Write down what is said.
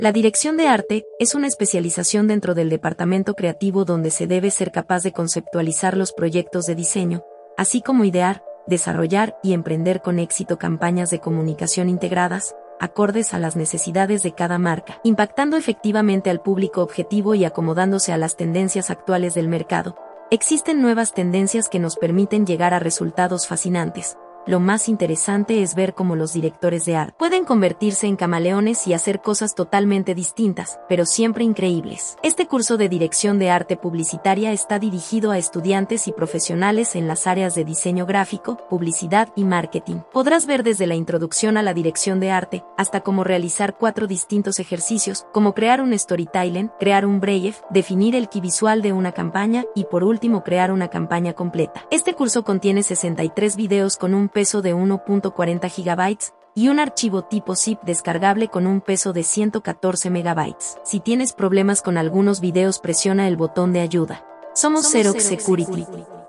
La dirección de arte es una especialización dentro del departamento creativo donde se debe ser capaz de conceptualizar los proyectos de diseño, así como idear, desarrollar y emprender con éxito campañas de comunicación integradas, acordes a las necesidades de cada marca, impactando efectivamente al público objetivo y acomodándose a las tendencias actuales del mercado. Existen nuevas tendencias que nos permiten llegar a resultados fascinantes. Lo más interesante es ver cómo los directores de arte pueden convertirse en camaleones y hacer cosas totalmente distintas, pero siempre increíbles. Este curso de dirección de arte publicitaria está dirigido a estudiantes y profesionales en las áreas de diseño gráfico, publicidad y marketing. Podrás ver desde la introducción a la dirección de arte hasta cómo realizar 4 distintos ejercicios, como crear un storytelling, crear un brief, definir el key visual de una campaña y por último crear una campaña completa. Este curso contiene 63 videos con un peso de 1.40 GB y un archivo tipo zip descargable con un peso de 114 MB. Si tienes problemas con algunos videos, presiona el botón de ayuda. Somos Xerox Security.